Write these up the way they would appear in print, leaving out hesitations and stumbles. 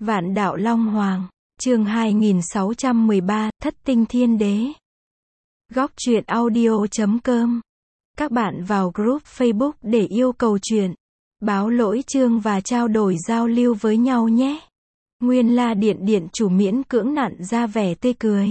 Vạn đạo Long Hoàng, chương 2613, Thất tinh thiên đế. Góc truyện audio.com. Các bạn vào group Facebook để yêu cầu truyện, báo lỗi chương và trao đổi giao lưu với nhau nhé. Nguyên La Điện chủ miễn cưỡng nặn ra vẻ tươi cười.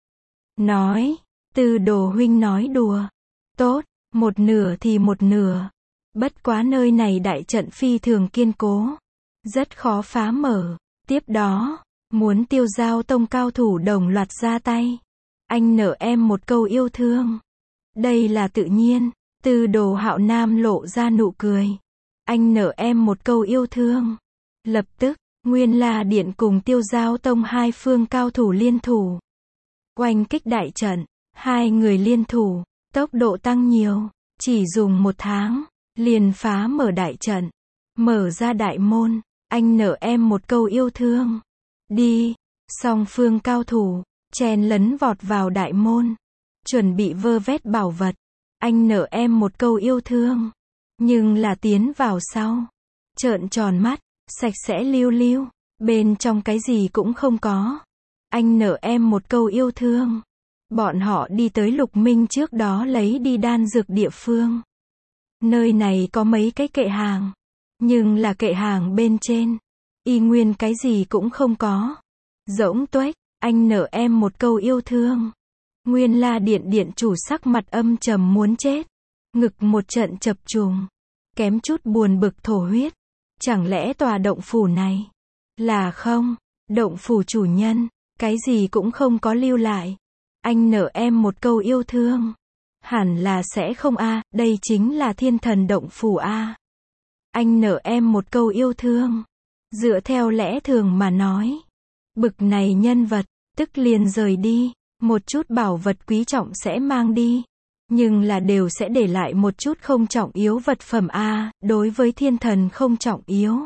Nói, Tư Đồ huynh nói đùa. Tốt, một nửa thì một nửa. Bất quá nơi này đại trận phi thường kiên cố, rất khó phá mở. Tiếp đó, muốn Tiêu Giao Tông cao thủ đồng loạt ra tay. Anh nợ em một câu yêu thương. Đây là tự nhiên. Tư Đồ Hạo Nam lộ ra nụ cười. Anh nợ em một câu yêu thương. Lập tức, Nguyên La Điện cùng Tiêu Giao Tông hai phương cao thủ liên thủ. Oanh kích đại trận, hai người liên thủ, tốc độ tăng nhiều. Chỉ dùng 1 tháng, liền phá mở đại trận, mở ra đại môn. Anh nợ em một câu yêu thương. Đi, song phương cao thủ, chen lấn vọt vào đại môn. Chuẩn bị vơ vét bảo vật. Anh nợ em một câu yêu thương. Nhưng là tiến vào sau. Trợn tròn mắt, sạch sẽ lưu lưu. Bên trong cái gì cũng không có. Anh nợ em một câu yêu thương. Bọn họ đi tới Lục Minh trước đó lấy đi đan dược địa phương. Nơi này có mấy cái kệ hàng. Nhưng là kệ hàng bên trên, y nguyên cái gì cũng không có. Rỗng tuếch, anh nợ em một câu yêu thương. Nguyên La Điện chủ sắc mặt âm trầm muốn chết. Ngực một trận chập trùng. Kém chút buồn bực thổ huyết. Chẳng lẽ tòa động phủ này là không? Động phủ chủ nhân, cái gì cũng không có lưu lại. Anh nợ em một câu yêu thương. Hẳn là sẽ không a, đây chính là Thiên Thần động phủ a. Anh nợ em một câu yêu thương. Dựa theo lẽ thường mà nói, bực này nhân vật, tức liền rời đi. Một chút bảo vật quý trọng sẽ mang đi. Nhưng là đều sẽ để lại một chút không trọng yếu vật phẩm a, đối với thiên thần không trọng yếu.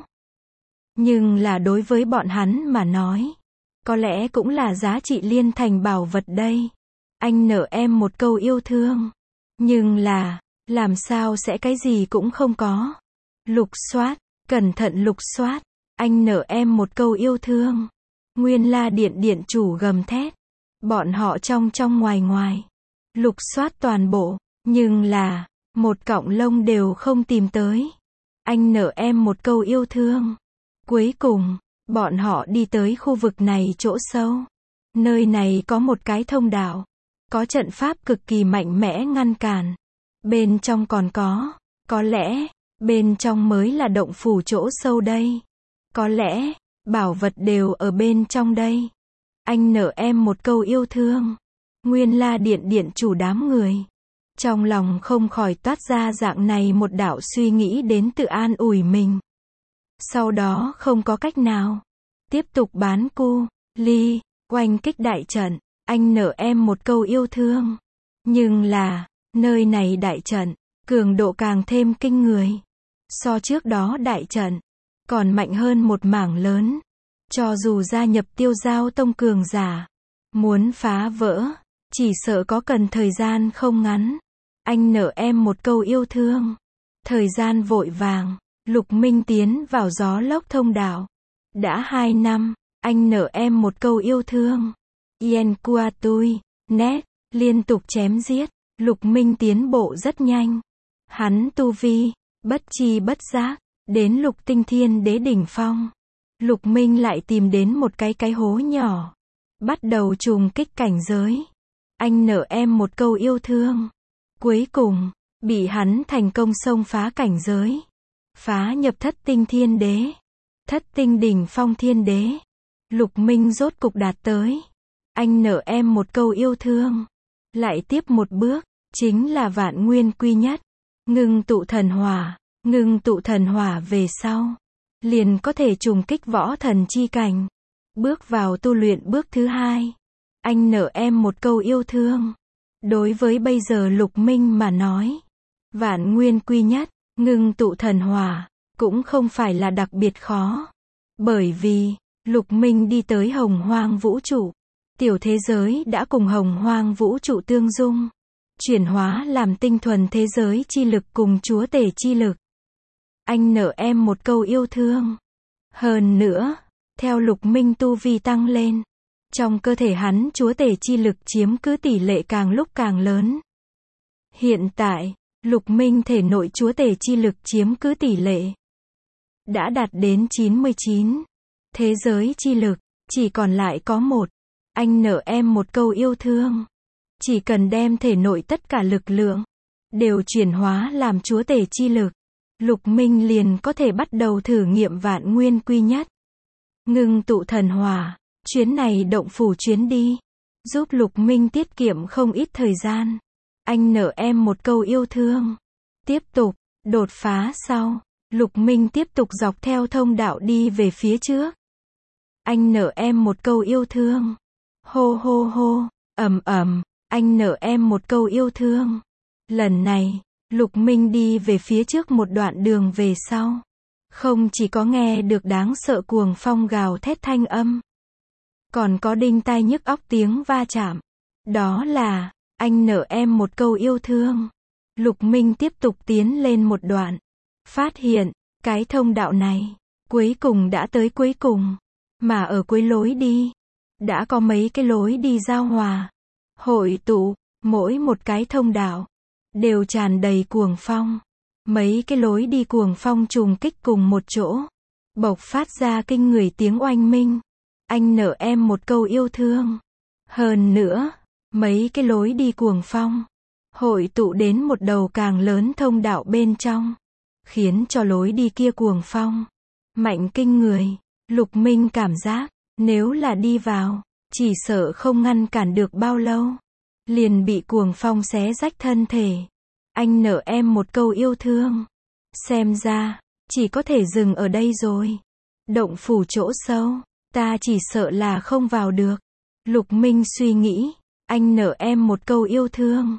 Nhưng là đối với bọn hắn mà nói, có lẽ cũng là giá trị liên thành bảo vật đây. Anh nợ em một câu yêu thương. Nhưng là, làm sao sẽ cái gì cũng không có. Lục soát, cẩn thận lục soát. Anh nợ em một câu yêu thương. Nguyên La Điện chủ gầm thét. Bọn họ trong ngoài. Lục soát toàn bộ. Nhưng là, một cọng lông đều không tìm tới. Anh nợ em một câu yêu thương. Cuối cùng, bọn họ đi tới khu vực này chỗ sâu. Nơi này có một cái thông đạo. Có trận pháp cực kỳ mạnh mẽ ngăn cản. Bên trong còn có lẽ, bên trong mới là động phủ chỗ sâu đây. Có lẽ, bảo vật đều ở bên trong đây. Anh nợ em một câu yêu thương. Nguyên La Điện chủ đám người. Trong lòng không khỏi toát ra dạng này một đạo suy nghĩ đến tự an ủi mình. Sau đó không có cách nào. Tiếp tục bán cu, ly, oanh kích đại trận. Anh nợ em một câu yêu thương. Nhưng là, nơi này đại trận, cường độ càng thêm kinh người. So trước đó đại trận, còn mạnh hơn một mảng lớn. Cho dù gia nhập Tiêu Giao Tông cường giả, muốn phá vỡ, chỉ sợ có cần thời gian không ngắn. Anh nợ em một câu yêu thương. Thời gian vội vàng, Lục Minh tiến vào gió lốc thông đạo. Đã 2 năm, anh nợ em một câu yêu thương. Yen qua tui, nét, liên tục chém giết. Lục Minh tiến bộ rất nhanh. Hắn tu vi, bất chi bất giác, đến Lục Tinh Thiên Đế đỉnh phong. Lục Minh lại tìm đến một cái hố nhỏ. Bắt đầu trùng kích cảnh giới. Anh nợ em một câu yêu thương. Cuối cùng, bị hắn thành công xông phá cảnh giới. Phá nhập Thất Tinh Thiên Đế. Thất Tinh đỉnh phong thiên đế. Lục Minh rốt cục đạt tới. Anh nợ em một câu yêu thương. Lại tiếp một bước, chính là vạn nguyên quy nhất. Ngưng tụ thần hỏa về sau. Liền có thể trùng kích võ thần chi cảnh. Bước vào tu luyện bước thứ 2. Anh nợ em một câu yêu thương. Đối với bây giờ Lục Minh mà nói, vạn nguyên quy nhất, ngưng tụ thần hỏa, cũng không phải là đặc biệt khó. Bởi vì, Lục Minh đi tới Hồng Hoang vũ trụ. Tiểu thế giới đã cùng Hồng Hoang vũ trụ tương dung. Chuyển hóa làm tinh thuần thế giới chi lực cùng chúa tể chi lực. Anh nợ em một câu yêu thương. Hơn nữa, Theo Lục Minh tu vi tăng lên, trong cơ thể hắn chúa tể chi lực chiếm cứ tỷ lệ càng lúc càng lớn. Hiện tại, Lục Minh thể nội chúa tể chi lực chiếm cứ tỷ lệ đã đạt đến 99. Thế giới chi lực, chỉ còn lại có một. Anh nợ em một câu yêu thương. Chỉ cần đem thể nội tất cả lực lượng đều chuyển hóa làm chúa tể chi lực, Lục Minh liền có thể bắt đầu thử nghiệm vạn nguyên quy nhất. Ngưng tụ thần hỏa, chuyến này động phủ chuyến đi, giúp Lục Minh tiết kiệm không ít thời gian. Anh nợ em một câu yêu thương. Tiếp tục, đột phá sau, Lục Minh tiếp tục dọc theo thông đạo đi về phía trước. Anh nợ em một câu yêu thương. Hô hô hô, anh nợ em một câu yêu thương. Lần này, Lục Minh đi về phía trước một đoạn đường về sau. Không chỉ có nghe được đáng sợ cuồng phong gào thét thanh âm, còn có đinh tai nhức óc tiếng va chạm. Đó là, anh nợ em một câu yêu thương. Lục Minh tiếp tục tiến lên một đoạn. Phát hiện, cái thông đạo này, cuối cùng đã tới cuối cùng. Mà ở cuối lối đi, đã có mấy cái lối đi giao hòa, hội tụ, mỗi một cái thông đạo đều tràn đầy cuồng phong. Mấy cái lối đi cuồng phong trùng kích cùng một chỗ, bộc phát ra kinh người tiếng oanh minh. Anh nợ em một câu yêu thương. Hơn nữa, mấy cái lối đi cuồng phong hội tụ đến một đầu càng lớn thông đạo bên trong, khiến cho lối đi kia cuồng phong mạnh kinh người. Lục Minh cảm giác, nếu là đi vào, chỉ sợ không ngăn cản được bao lâu, liền bị cuồng phong xé rách thân thể. Anh nợ em một câu yêu thương. Xem ra, chỉ có thể dừng ở đây rồi. Động phủ chỗ sâu, ta chỉ sợ là không vào được. Lục Minh suy nghĩ, anh nợ em một câu yêu thương.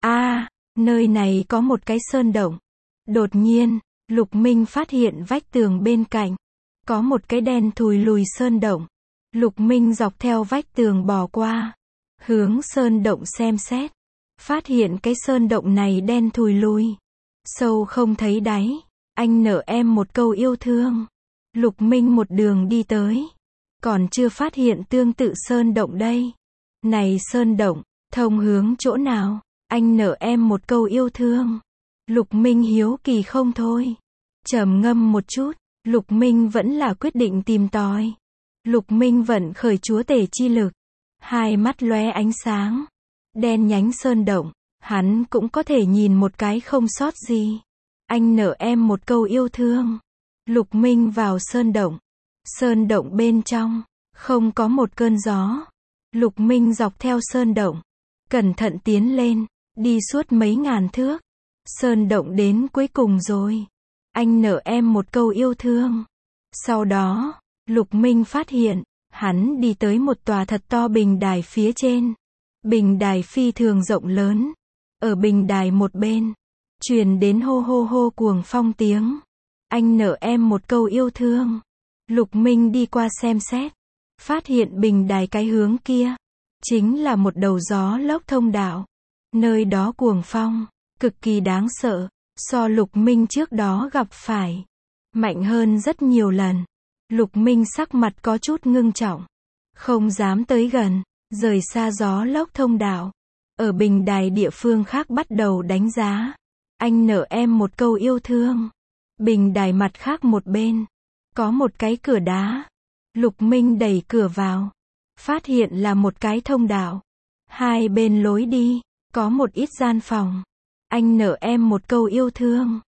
Nơi này có một cái sơn động. Đột nhiên, Lục Minh phát hiện vách tường bên cạnh có một cái đen thùi lùi sơn động. Lục Minh dọc theo vách tường bò qua, hướng sơn động xem xét. Phát hiện cái sơn động này đen thùi lùi, sâu không thấy đáy. Anh nợ em một câu yêu thương. Lục Minh một đường đi tới, còn chưa phát hiện tương tự sơn động đây. Này sơn động, thông hướng chỗ nào? Anh nợ em một câu yêu thương. Lục Minh hiếu kỳ không thôi. Trầm ngâm một chút, Lục Minh vẫn là quyết định tìm tòi. Lục Minh vận khởi chúa tể chi lực, hai mắt lóe ánh sáng. Đen nhánh sơn động, hắn cũng có thể nhìn một cái không sót gì. Anh nợ em một câu yêu thương. Lục Minh vào sơn động. Sơn động bên trong, không có một cơn gió. Lục Minh dọc theo sơn động, cẩn thận tiến lên, đi suốt mấy ngàn thước. Sơn động đến cuối cùng rồi. Anh nợ em một câu yêu thương. Sau đó, Lục Minh phát hiện, hắn đi tới một tòa thật to bình đài phía trên. Bình đài phi thường rộng lớn. Ở bình đài một bên, truyền đến hô hô hô cuồng phong tiếng. Anh nợ em một câu yêu thương. Lục Minh đi qua xem xét, phát hiện bình đài cái hướng kia chính là một đầu gió lốc thông đạo. Nơi đó cuồng phong cực kỳ đáng sợ, so Lục Minh trước đó gặp phải mạnh hơn rất nhiều lần. Lục Minh sắc mặt có chút ngưng trọng, không dám tới gần, rời xa gió lốc thông đạo. Ở bình đài địa phương khác bắt đầu đánh giá. Anh nợ em một câu yêu thương. Bình đài mặt khác một bên, có một cái cửa đá. Lục Minh đẩy cửa vào, phát hiện là một cái thông đạo. Hai bên lối đi, có một ít gian phòng. Anh nợ em một câu yêu thương.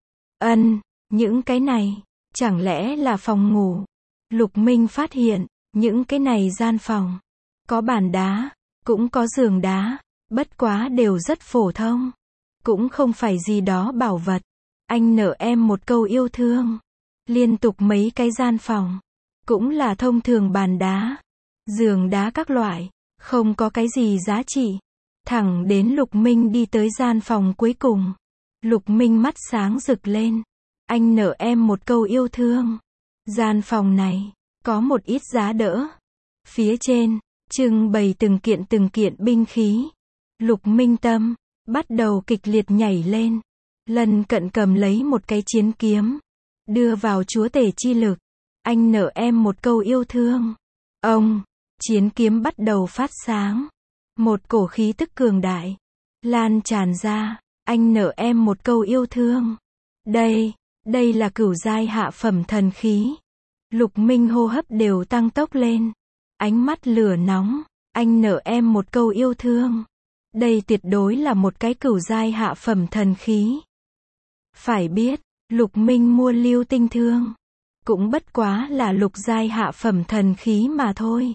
Những cái này, chẳng lẽ là phòng ngủ? Lục Minh phát hiện, những cái này gian phòng, có bàn đá, cũng có giường đá, bất quá đều rất phổ thông. Cũng không phải gì đó bảo vật. Anh nợ em một câu yêu thương. Liên tục mấy cái gian phòng, cũng là thông thường bàn đá, giường đá các loại, không có cái gì giá trị. Thẳng đến Lục Minh đi tới gian phòng cuối cùng. Lục Minh mắt sáng rực lên. Anh nợ em một câu yêu thương. Gian phòng này, có một ít giá đỡ. Phía trên, trưng bày từng kiện binh khí. Lục Minh tâm bắt đầu kịch liệt nhảy lên. Lần cận cầm lấy một cái chiến kiếm, đưa vào chúa tể chi lực. Anh nợ em một câu yêu thương. Ông, chiến kiếm bắt đầu phát sáng. Một cổ khí tức cường đại lan tràn ra. Anh nợ em một câu yêu thương. Đây là cửu giai hạ phẩm thần khí. Lục Minh hô hấp đều tăng tốc lên. Ánh mắt lửa nóng. Anh nợ em một câu yêu thương. Đây tuyệt đối là một cái cửu giai hạ phẩm thần khí. Phải biết, Lục Minh mua lưu tinh thương cũng bất quá là lục giai hạ phẩm thần khí mà thôi.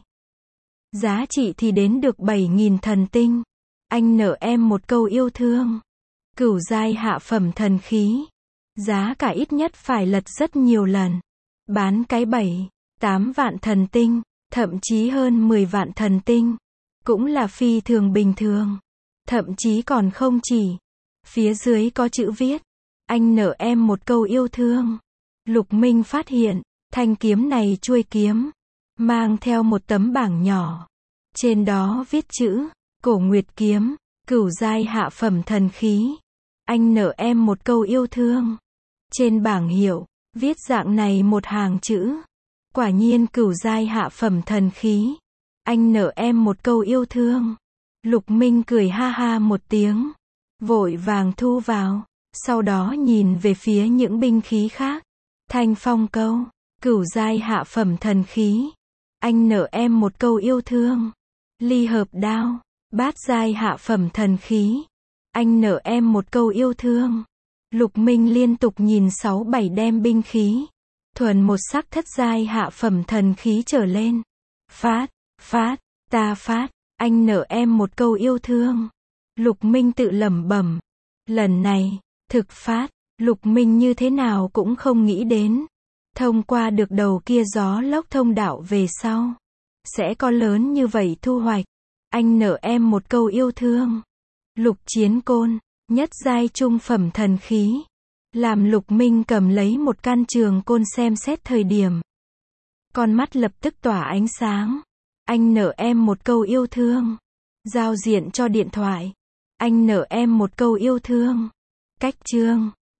Giá trị thì đến được 7.000 thần tinh. Anh nợ em một câu yêu thương. Cửu giai hạ phẩm thần khí. Giá cả ít nhất phải lật rất nhiều lần. Bán cái 7-8 vạn thần tinh, thậm chí hơn 10 vạn thần tinh. Cũng là phi thường bình thường. Thậm chí còn không chỉ. Phía dưới có chữ viết. Anh nợ em một câu yêu thương. Lục Minh phát hiện, thanh kiếm này chuôi kiếm. Mang theo một tấm bảng nhỏ. Trên đó viết chữ, Cổ Nguyệt kiếm, cửu giai hạ phẩm thần khí. Anh nợ em một câu yêu thương. Trên bảng hiệu, viết dạng này một hàng chữ. Quả nhiên cửu giai hạ phẩm thần khí. Anh nợ em một câu yêu thương. Lục Minh cười ha ha một tiếng. Vội vàng thu vào. Sau đó nhìn về phía những binh khí khác. Thanh phong câu, cửu giai hạ phẩm thần khí. Anh nợ em một câu yêu thương. Ly hợp đao, bát giai hạ phẩm thần khí. Anh nợ em một câu yêu thương. Lục Minh liên tục nhìn 6-7 đem binh khí. Thuần một sắc thất giai hạ phẩm thần khí trở lên. Phát, ta phát, anh nợ em một câu yêu thương. Lục Minh tự lẩm bẩm. Lần này, thực phát, Lục Minh như thế nào cũng không nghĩ đến. Thông qua được đầu kia gió lốc thông đạo về sau. Sẽ có lớn như vậy thu hoạch. Anh nợ em một câu yêu thương. Lục chiến côn, nhất giai trung phẩm thần khí. Làm Lục Minh cầm lấy một căn trường côn xem xét thời điểm. Con mắt lập tức tỏa ánh sáng. Anh nợ em một câu yêu thương. Giao diện cho điện thoại. Anh nợ em một câu yêu thương. Cách chương